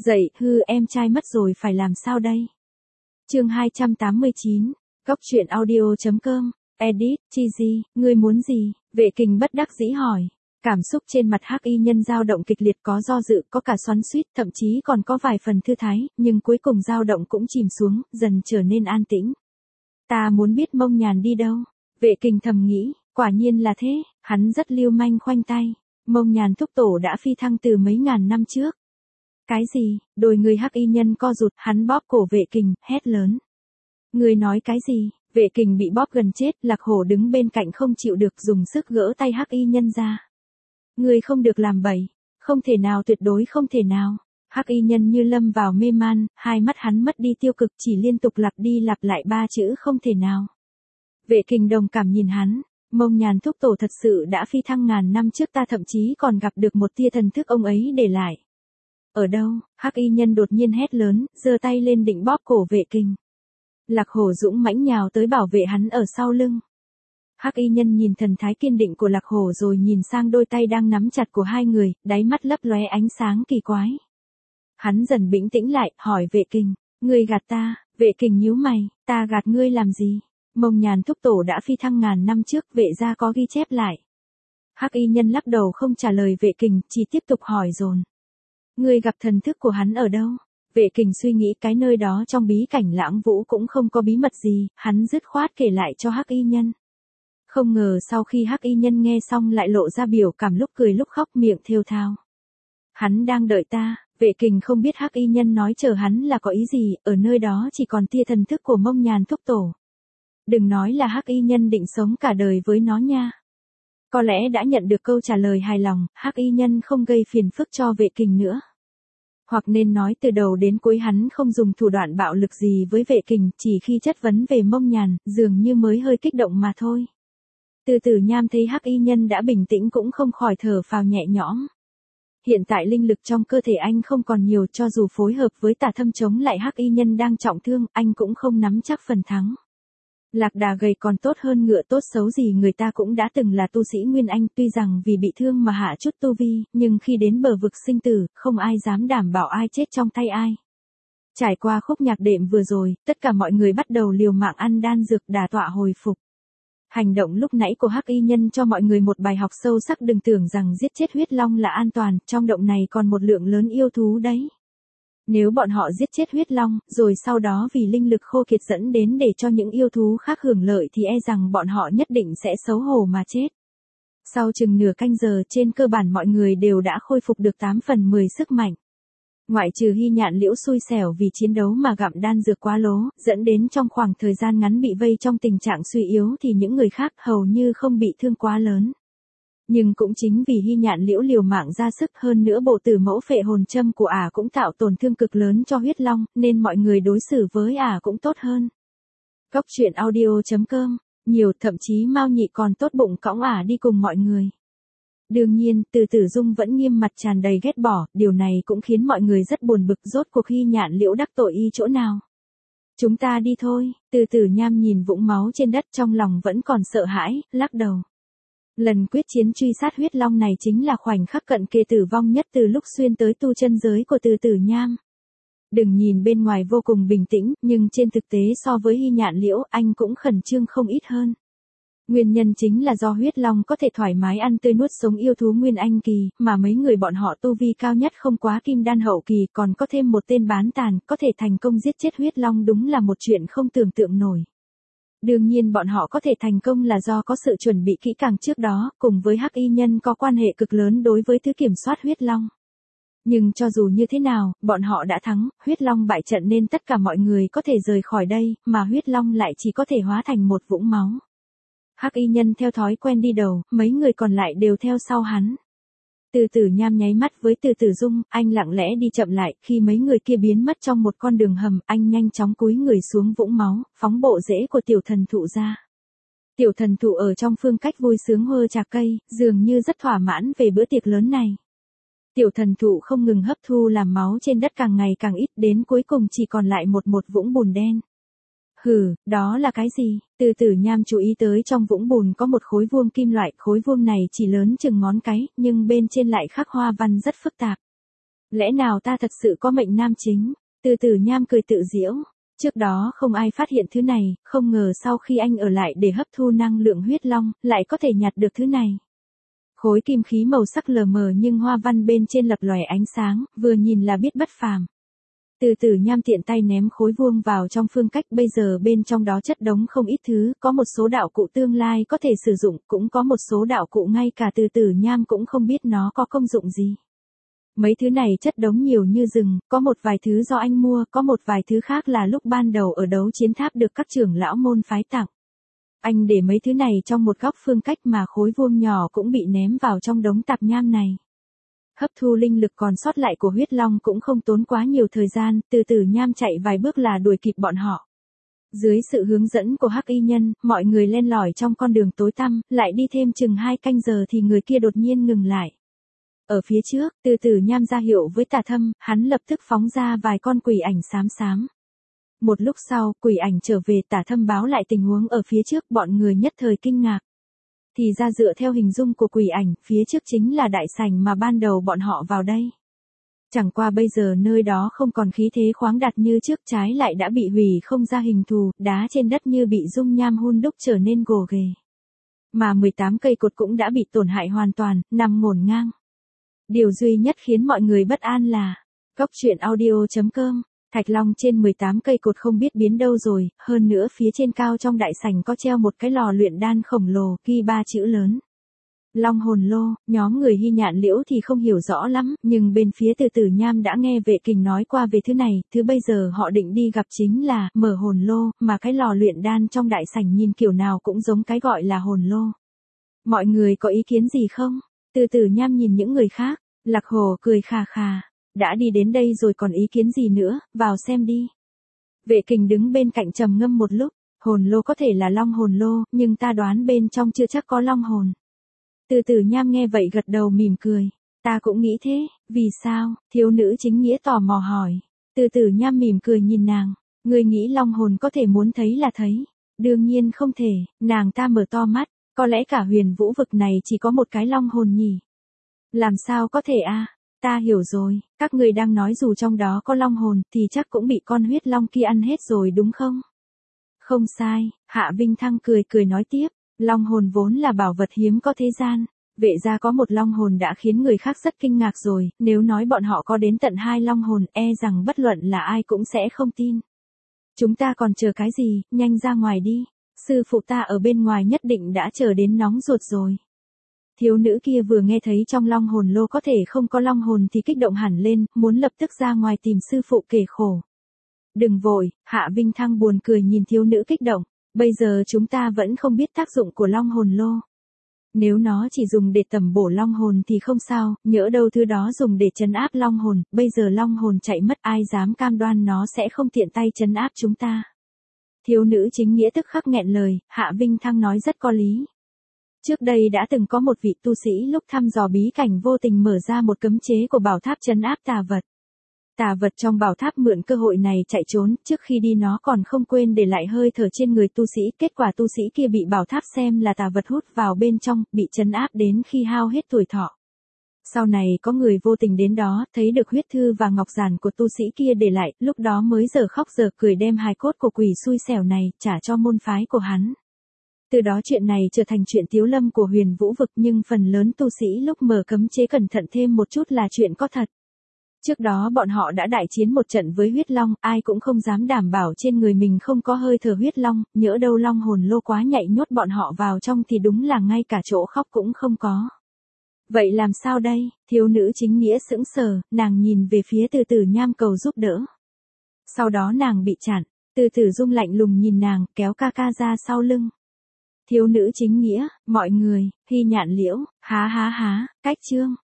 Dậy, em trai mất rồi phải làm sao đây? Chương 289, Góc truyện audio.com, edit, Chizy, ngươi muốn gì? Vệ Kình bất đắc dĩ hỏi. Cảm xúc trên mặt Hắc Y Nhân dao động kịch liệt, có do dự, có cả xoắn xuýt, thậm chí còn có vài phần thư thái, nhưng cuối cùng dao động cũng chìm xuống, dần trở nên an tĩnh. Ta muốn biết Mông Nhàn đi đâu? Vệ Kình thầm nghĩ, quả nhiên là thế, hắn rất lưu manh khoanh tay. Mông Nhàn thúc tổ đã phi thăng từ mấy ngàn năm trước. Cái gì? Đôi người Hắc Y Nhân co rụt, hắn bóp cổ Vệ Kình, hét lớn. Ngươi nói cái gì? Vệ Kình bị bóp gần chết, Lạc Hổ đứng bên cạnh không chịu được, dùng sức gỡ tay Hắc Y Nhân ra. Ngươi không được làm bậy, không thể nào, tuyệt đối không thể nào. Hắc Y Nhân như lâm vào mê man, hai mắt hắn mất đi tiêu cực, chỉ liên tục lặp đi lặp lại ba chữ không thể nào. Vệ Kình đồng cảm nhìn hắn, Mông Nhàn thúc tổ thật sự đã phi thăng ngàn năm trước, ta thậm chí còn gặp được một tia thần thức ông ấy để lại. Ở đâu? Hắc Y Nhân đột nhiên hét lớn, giơ tay lên định bóp cổ Vệ Kình. Lạc Hổ dũng mãnh nhào tới bảo vệ hắn ở sau lưng. Hắc Y Nhân nhìn thần thái kiên định của Lạc Hổ rồi nhìn sang đôi tay đang nắm chặt của hai người, đáy mắt lấp lóe ánh sáng kỳ quái. Hắn dần bình tĩnh lại, hỏi Vệ Kình, ngươi gạt ta? Vệ Kình nhíu mày, ta gạt ngươi làm gì? Mông Nhàn thúc tổ đã phi thăng ngàn năm trước, Vệ gia có ghi chép lại. Hắc Y Nhân lắc đầu không trả lời Vệ Kình, chỉ tiếp tục hỏi dồn. Ngươi gặp thần thức của hắn ở đâu? Vệ Kình suy nghĩ, cái nơi đó trong bí cảnh Lãng Vũ cũng không có bí mật gì, hắn dứt khoát kể lại cho Hắc Y Nhân. Không ngờ sau khi Hắc Y Nhân nghe xong lại lộ ra biểu cảm lúc cười lúc khóc, miệng thều thào. Hắn đang đợi ta. Vệ Kình không biết Hắc Y Nhân nói chờ hắn là có ý gì, ở nơi đó chỉ còn tia thần thức của Mông Nhàn thúc tổ. Đừng nói là Hắc Y Nhân định sống cả đời với nó nha. Có lẽ đã nhận được câu trả lời hài lòng, Hắc Y Nhân không gây phiền phức cho Vệ Kình nữa. Hoặc nên nói từ đầu đến cuối hắn không dùng thủ đoạn bạo lực gì với Vệ Kình, chỉ khi chất vấn về Mông Nhàn, dường như mới hơi kích động mà thôi. Từ Tử Nham thấy Hắc Y Nhân đã bình tĩnh cũng không khỏi thở phào nhẹ nhõm. Hiện tại linh lực trong cơ thể anh không còn nhiều, cho dù phối hợp với Tả Thâm chống lại Hắc Y Nhân đang trọng thương, anh cũng không nắm chắc phần thắng. Lạc đà gầy còn tốt hơn ngựa, tốt xấu gì người ta cũng đã từng là tu sĩ Nguyên Anh, tuy rằng vì bị thương mà hạ chút tu vi, nhưng khi đến bờ vực sinh tử, không ai dám đảm bảo ai chết trong tay ai. Trải qua khúc nhạc đệm vừa rồi, tất cả mọi người bắt đầu liều mạng ăn đan dược đả tọa hồi phục. Hành động lúc nãy của Hắc Y Nhân cho mọi người một bài học sâu sắc, đừng tưởng rằng giết chết huyết long là an toàn, trong động này còn một lượng lớn yêu thú đấy. Nếu bọn họ giết chết huyết long, rồi sau đó vì linh lực khô kiệt dẫn đến để cho những yêu thú khác hưởng lợi thì e rằng bọn họ nhất định sẽ xấu hổ mà chết. Sau chừng nửa canh giờ, trên cơ bản mọi người đều đã khôi phục được 8 phần 10 sức mạnh. Ngoại trừ Hy Nhạn Liễu xui xẻo vì chiến đấu mà gặm đan dược quá lố, dẫn đến trong khoảng thời gian ngắn bị vây trong tình trạng suy yếu, thì những người khác hầu như không bị thương quá lớn. Nhưng cũng chính vì Hy Nhạn Liễu liều mạng ra sức, hơn nữa bộ tử mẫu phệ hồn châm của ả cũng tạo tổn thương cực lớn cho huyết long, nên mọi người đối xử với ả cũng tốt hơn. Góc truyện audio.com, nhiều, thậm chí Mao Nhị còn tốt bụng cõng ả đi cùng mọi người. Đương nhiên, Từ Tử Dung vẫn nghiêm mặt tràn đầy ghét bỏ, điều này cũng khiến mọi người rất buồn bực, rốt cuộc Hy Nhạn Liễu đắc tội y chỗ nào. Chúng ta đi thôi. Từ Tử Nham nhìn vũng máu trên đất trong lòng vẫn còn sợ hãi, lắc đầu. Lần quyết chiến truy sát huyết long này chính là khoảnh khắc cận kề tử vong nhất từ lúc xuyên tới tu chân giới của Từ Tử Nham. Đừng nhìn bên ngoài vô cùng bình tĩnh, nhưng trên thực tế so với Hy Nhạn Liễu, anh cũng khẩn trương không ít hơn. Nguyên nhân chính là do huyết long có thể thoải mái ăn tươi nuốt sống yêu thú Nguyên Anh kỳ, mà mấy người bọn họ tu vi cao nhất không quá kim đan hậu kỳ, còn có thêm một tên bán tàn, có thể thành công giết chết huyết long đúng là một chuyện không tưởng tượng nổi. Đương nhiên bọn họ có thể thành công là do có sự chuẩn bị kỹ càng trước đó, cùng với Hắc Y Nhân có quan hệ cực lớn đối với thứ kiểm soát huyết long. Nhưng cho dù như thế nào, bọn họ đã thắng, huyết long bại trận nên tất cả mọi người có thể rời khỏi đây, mà huyết long lại chỉ có thể hóa thành một vũng máu. Hắc Y Nhân theo thói quen đi đầu, mấy người còn lại đều theo sau hắn. Từ Tử Nham nháy mắt với Từ Tử Dung, anh lặng lẽ đi chậm lại, khi mấy người kia biến mất trong một con đường hầm, anh nhanh chóng cúi người xuống vũng máu, phóng bộ rễ của tiểu thần thụ ra. Tiểu thần thụ ở trong phương cách vui sướng hơ trà cây, dường như rất thỏa mãn về bữa tiệc lớn này. Tiểu thần thụ không ngừng hấp thu làm máu trên đất càng ngày càng ít, đến cuối cùng chỉ còn lại một vũng bùn đen. Hừ, đó là cái gì? Từ Tử Nham chú ý tới trong vũng bùn có một khối vuông kim loại, khối vuông này chỉ lớn chừng ngón cái, nhưng bên trên lại khắc hoa văn rất phức tạp. Lẽ nào ta thật sự có mệnh nam chính? Từ Tử Nham cười tự giễu. Trước đó không ai phát hiện thứ này, không ngờ sau khi anh ở lại để hấp thu năng lượng huyết long, lại có thể nhặt được thứ này. Khối kim khí màu sắc lờ mờ nhưng hoa văn bên trên lập lòe ánh sáng, vừa nhìn là biết bất phàm. Từ Tử Nham tiện tay ném khối vuông vào trong phương cách, bây giờ bên trong đó chất đống không ít thứ, có một số đạo cụ tương lai có thể sử dụng, cũng có một số đạo cụ ngay cả Từ Tử Nham cũng không biết nó có công dụng gì. Mấy thứ này chất đống nhiều như rừng, có một vài thứ do anh mua, có một vài thứ khác là lúc ban đầu ở đấu chiến tháp được các trưởng lão môn phái tặng. Anh để mấy thứ này trong một góc phương cách mà khối vuông nhỏ cũng bị ném vào trong đống tạp nham này. Hấp thu linh lực còn sót lại của huyết long cũng không tốn quá nhiều thời gian, Từ Tử Nham chạy vài bước là đuổi kịp bọn họ. Dưới sự hướng dẫn của Hắc Y Nhân, mọi người len lỏi trong con đường tối tăm, lại đi thêm chừng 2 canh giờ thì người kia đột nhiên ngừng lại. Ở phía trước, Từ Tử Nham ra hiệu với Tà Thâm, hắn lập tức phóng ra vài con quỷ ảnh xám xám. Một lúc sau, quỷ ảnh trở về, Tà Thâm báo lại tình huống ở phía trước, bọn người nhất thời kinh ngạc. Thì ra dựa theo hình dung của quỷ ảnh, phía trước chính là đại sảnh mà ban đầu bọn họ vào đây. Chẳng qua bây giờ nơi đó không còn khí thế khoáng đạt như trước, trái lại đã bị hủy không ra hình thù, đá trên đất như bị dung nham hun đúc trở nên gồ ghề. Mà 18 cây cột cũng đã bị tổn hại hoàn toàn, nằm ngổn ngang. Điều duy nhất khiến mọi người bất an là, Cóc Truyện Audio.com, Thạch Long trên 18 cây cột không biết biến đâu rồi, hơn nữa phía trên cao trong đại sảnh có treo một cái lò luyện đan khổng lồ, ghi 3 chữ lớn. Long hồn lô. Nhóm người Hy Nhạn Liễu thì không hiểu rõ lắm, nhưng bên phía Từ Tử Nham đã nghe Vệ Kình nói qua về thứ này, thứ bây giờ họ định đi gặp chính là mở hồn lô, mà cái lò luyện đan trong đại sảnh nhìn kiểu nào cũng giống cái gọi là hồn lô. Mọi người có ý kiến gì không? Từ Tử Nham nhìn những người khác, Lạc Hồ cười khà khà, đã đi đến đây rồi còn ý kiến gì nữa, vào xem đi. Vệ Kình đứng bên cạnh trầm ngâm một lúc, hồn lô có thể là long hồn lô, nhưng ta đoán bên trong chưa chắc có long hồn. Từ Tử Nham nghe vậy gật đầu mỉm cười, ta cũng nghĩ thế, vì sao? Thiếu nữ chính nghĩa tò mò hỏi. Từ Tử Nham mỉm cười nhìn nàng, ngươi nghĩ long hồn có thể muốn thấy là thấy? Đương nhiên không thể, nàng ta mở to mắt, có lẽ cả huyền vũ vực này chỉ có một cái long hồn nhỉ? Làm sao có thể a? Ta hiểu rồi, các người đang nói dù trong đó có long hồn thì chắc cũng bị con huyết long kia ăn hết rồi đúng không? Không sai, Hạ Vinh Thăng cười cười nói tiếp, long hồn vốn là bảo vật hiếm có thế gian, Vệ gia có một long hồn đã khiến người khác rất kinh ngạc rồi, nếu nói bọn họ có đến tận 2 long hồn e rằng bất luận là ai cũng sẽ không tin. Chúng ta còn chờ cái gì, nhanh ra ngoài đi, sư phụ ta ở bên ngoài nhất định đã chờ đến nóng ruột rồi. Thiếu nữ kia vừa nghe thấy trong long hồn lô có thể không có long hồn thì kích động hẳn lên, muốn lập tức ra ngoài tìm sư phụ kể khổ. Đừng vội, Hạ Vinh Thăng buồn cười nhìn thiếu nữ kích động, bây giờ chúng ta vẫn không biết tác dụng của long hồn lô. Nếu nó chỉ dùng để tẩm bổ long hồn thì không sao, nhỡ đâu thứ đó dùng để trấn áp long hồn, bây giờ long hồn chạy mất ai dám cam đoan nó sẽ không tiện tay trấn áp chúng ta. Thiếu nữ chính nghĩa tức khắc nghẹn lời, Hạ Vinh Thăng nói rất có lý. Trước đây đã từng có một vị tu sĩ lúc thăm dò bí cảnh vô tình mở ra một cấm chế của bảo tháp trấn áp tà vật. Tà vật trong bảo tháp mượn cơ hội này chạy trốn, trước khi đi nó còn không quên để lại hơi thở trên người tu sĩ, kết quả tu sĩ kia bị bảo tháp xem là tà vật hút vào bên trong, bị trấn áp đến khi hao hết tuổi thọ. Sau này có người vô tình đến đó, thấy được huyết thư và ngọc giản của tu sĩ kia để lại, lúc đó mới giờ khóc giờ cười đem hài cốt của quỷ xui xẻo này trả cho môn phái của hắn. Từ đó chuyện này trở thành chuyện tiếu lâm của huyền vũ vực, nhưng phần lớn tu sĩ lúc mở cấm chế cẩn thận thêm một chút là chuyện có thật. Trước đó bọn họ đã đại chiến một trận với huyết long, ai cũng không dám đảm bảo trên người mình không có hơi thở huyết long, nhỡ đâu long hồn lô quá nhạy nhốt bọn họ vào trong thì đúng là ngay cả chỗ khóc cũng không có. Vậy làm sao đây? Thiếu nữ chính nghĩa sững sờ, nàng nhìn về phía Từ Tử Nham cầu giúp đỡ. Sau đó nàng bị chặn, Từ Tử Dung lạnh lùng nhìn nàng, kéo ca ca ra sau lưng. Thiếu nữ chính nghĩa, mọi người, Hy Nhạn Liễu, há, cách chương.